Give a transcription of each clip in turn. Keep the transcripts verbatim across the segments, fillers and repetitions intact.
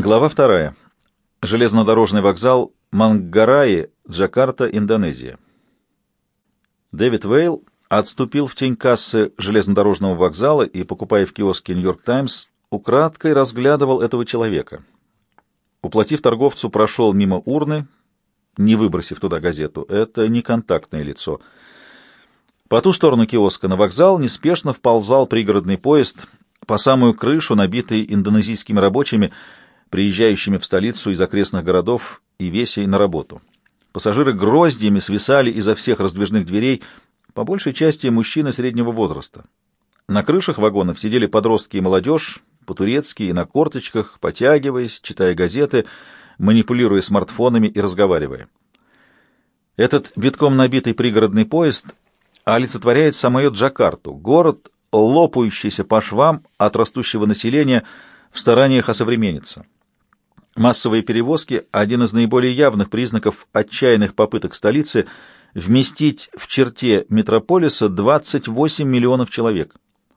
Глава вторая. Железнодорожный вокзал Манггараи, Джакарта, Индонезия. Дэвид Вейл отступил в тень кассы железнодорожного вокзала и, покупая в киоске «Нью-Йорк Таймс», украдкой разглядывал этого человека. Уплатив торговцу, прошел мимо урны, не выбросив туда газету. Это не контактное лицо. По ту сторону киоска на вокзал неспешно вползал пригородный поезд, по самую крышу, набитый индонезийскими рабочими, приезжающими в столицу из окрестных городов и весей на работу. Пассажиры гроздьями свисали изо всех раздвижных дверей, по большей части мужчины среднего возраста. На крышах вагонов сидели подростки и молодежь, по-турецки и на корточках, потягиваясь, читая газеты, манипулируя смартфонами и разговаривая. Этот битком набитый пригородный поезд олицетворяет самую Джакарту, город, лопающийся по швам от растущего населения в стараниях осовремениться. Массовые перевозки — один из наиболее явных признаков отчаянных попыток столицы вместить в черте метрополиса двадцать восемь миллионов человек.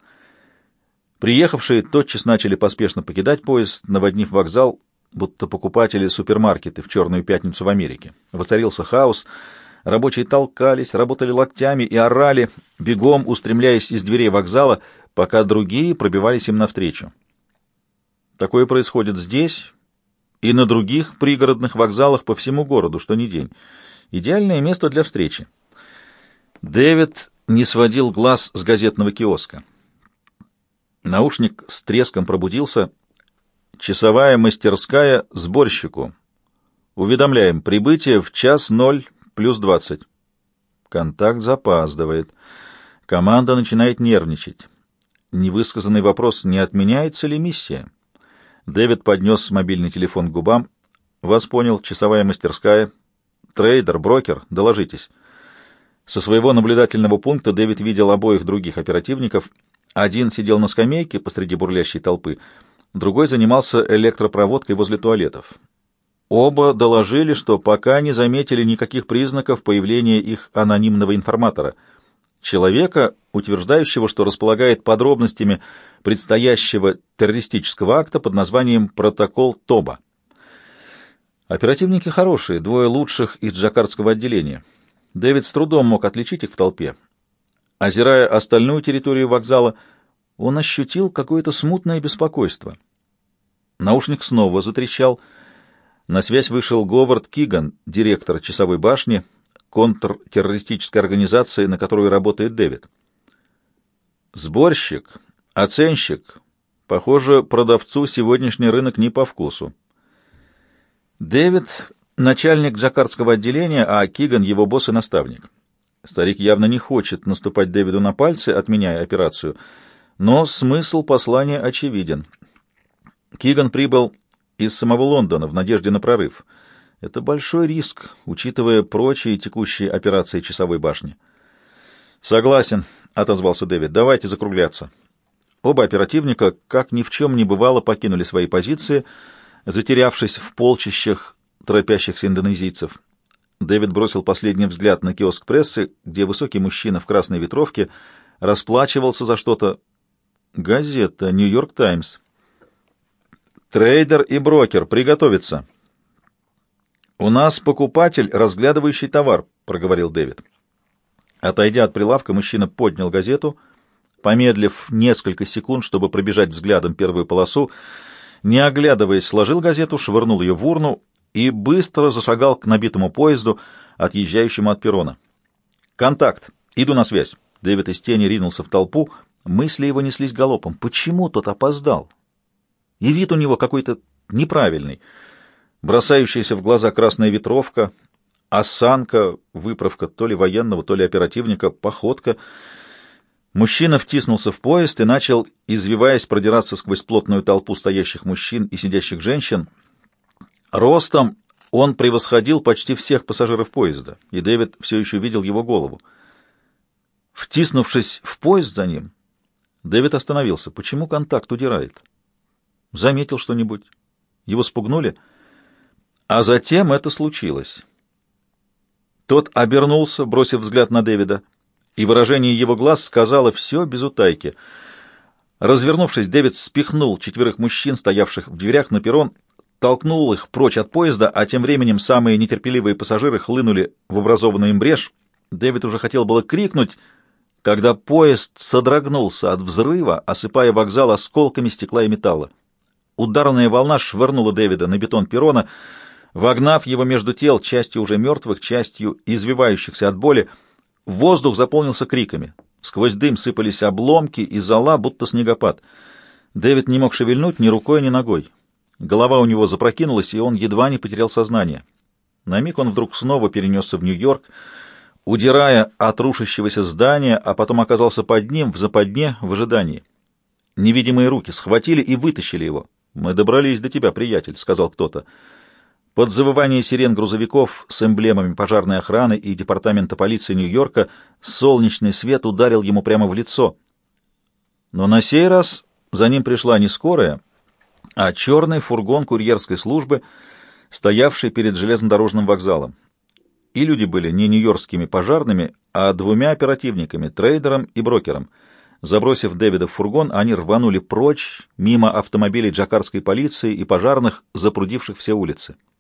Приехавшие тотчас начали поспешно покидать поезд, наводнив вокзал, будто покупатели супермаркеты в Черную пятницу в Америке. Воцарился хаос, рабочие толкались, работали локтями и орали, бегом устремляясь из дверей вокзала, пока другие пробивались им навстречу. Такое происходит здесь и на других пригородных вокзалах по всему городу, что ни день. Идеальное место для встречи. Дэвид не сводил глаз с газетного киоска. Наушник с треском пробудился. Часовая мастерская сборщику. Уведомляем, прибытие в час ноль плюс двадцать. Контакт запаздывает. Команда начинает нервничать. Невысказанный вопрос, не отменяется ли миссия? Дэвид поднес мобильный телефон к губам. «Вас понял, часовая мастерская. Трейдер, брокер, доложитесь». Со своего наблюдательного пункта Дэвид видел обоих других оперативников. Один сидел на скамейке посреди бурлящей толпы, другой занимался электропроводкой возле туалетов. Оба доложили, что пока не заметили никаких признаков появления их анонимного информатора, человека, утверждающего, что располагает подробностями предстоящего террористического акта под названием «Протокол Тоба». Оперативники хорошие, двое лучших из джакартского отделения. Дэвид с трудом мог отличить их в толпе. Озирая остальную территорию вокзала, он ощутил какое-то смутное беспокойство. Наушник снова затрещал. На связь вышел Говард Киган, директор часовой башни, контртеррористической организации, на которую работает Дэвид. Сборщик, оценщик. Похоже, продавцу сегодняшний рынок не по вкусу. Дэвид — начальник джакартского отделения, а Киган — его босс и наставник. Старик явно не хочет наступать Дэвиду на пальцы, отменяя операцию, но смысл послания очевиден. Киган прибыл из самого Лондона в надежде на прорыв. Это большой риск, учитывая прочие текущие операции часовой башни. «Согласен», — отозвался Дэвид, — «давайте закругляться». Оба оперативника, как ни в чем не бывало, покинули свои позиции, затерявшись в полчищах торопящихся индонезийцев. Дэвид бросил последний взгляд на киоск прессы, где высокий мужчина в красной ветровке расплачивался за что-то. Газета «Нью-Йорк Таймс». «Трейдер и брокер, приготовиться». «У нас покупатель, разглядывающий товар», — проговорил Дэвид. Отойдя от прилавка, мужчина поднял газету, помедлив несколько секунд, чтобы пробежать взглядом первую полосу, не оглядываясь, сложил газету, швырнул ее в урну и быстро зашагал к набитому поезду, отъезжающему от перрона. «Контакт! Иду на связь!» Дэвид из тени ринулся в толпу, мысли его неслись галопом. Почему тот опоздал? И вид у него какой-то неправильный. Бросающаяся в глаза красная ветровка, осанка, выправка то ли военного, то ли оперативника, походка. Мужчина втиснулся в поезд и начал, извиваясь, продираться сквозь плотную толпу стоящих мужчин и сидящих женщин. Ростом он превосходил почти всех пассажиров поезда, и Дэвид все еще видел его голову. Втиснувшись в поезд за ним, Дэвид остановился. Почему контакт удирает? Заметил что-нибудь? Его спугнули? А затем это случилось. Тот обернулся, бросив взгляд на Дэвида, и выражение его глаз сказало все без утайки. Развернувшись, Дэвид спихнул четверых мужчин, стоявших в дверях, на перрон, толкнул их прочь от поезда, а тем временем самые нетерпеливые пассажиры хлынули в образованную им брешь. Дэвид уже хотел было крикнуть, когда поезд содрогнулся от взрыва, осыпая вокзал осколками стекла и металла. Ударная волна швырнула Дэвида на бетон перрона, вогнав его между тел, частью уже мертвых, частью извивающихся от боли. Воздух заполнился криками. Сквозь дым сыпались обломки и зола, будто снегопад. Дэвид не мог шевельнуть ни рукой, ни ногой. Голова у него запрокинулась, и он едва не потерял сознание. На миг он вдруг снова перенесся в Нью-Йорк, удирая от рушащегося здания, а потом оказался под ним, в западне, в ожидании. Невидимые руки схватили и вытащили его. «Мы добрались до тебя, приятель», — сказал кто-то. Под завывание сирен грузовиков с эмблемами пожарной охраны и департамента полиции Нью-Йорка солнечный свет ударил ему прямо в лицо. Но на сей раз за ним пришла не скорая, а черный фургон курьерской службы, стоявший перед железнодорожным вокзалом. И люди были не нью-йоркскими пожарными, а двумя оперативниками, трейдером и брокером. Забросив Дэвида в фургон, они рванули прочь, мимо автомобилей джакартской полиции и пожарных, запрудивших все улицы.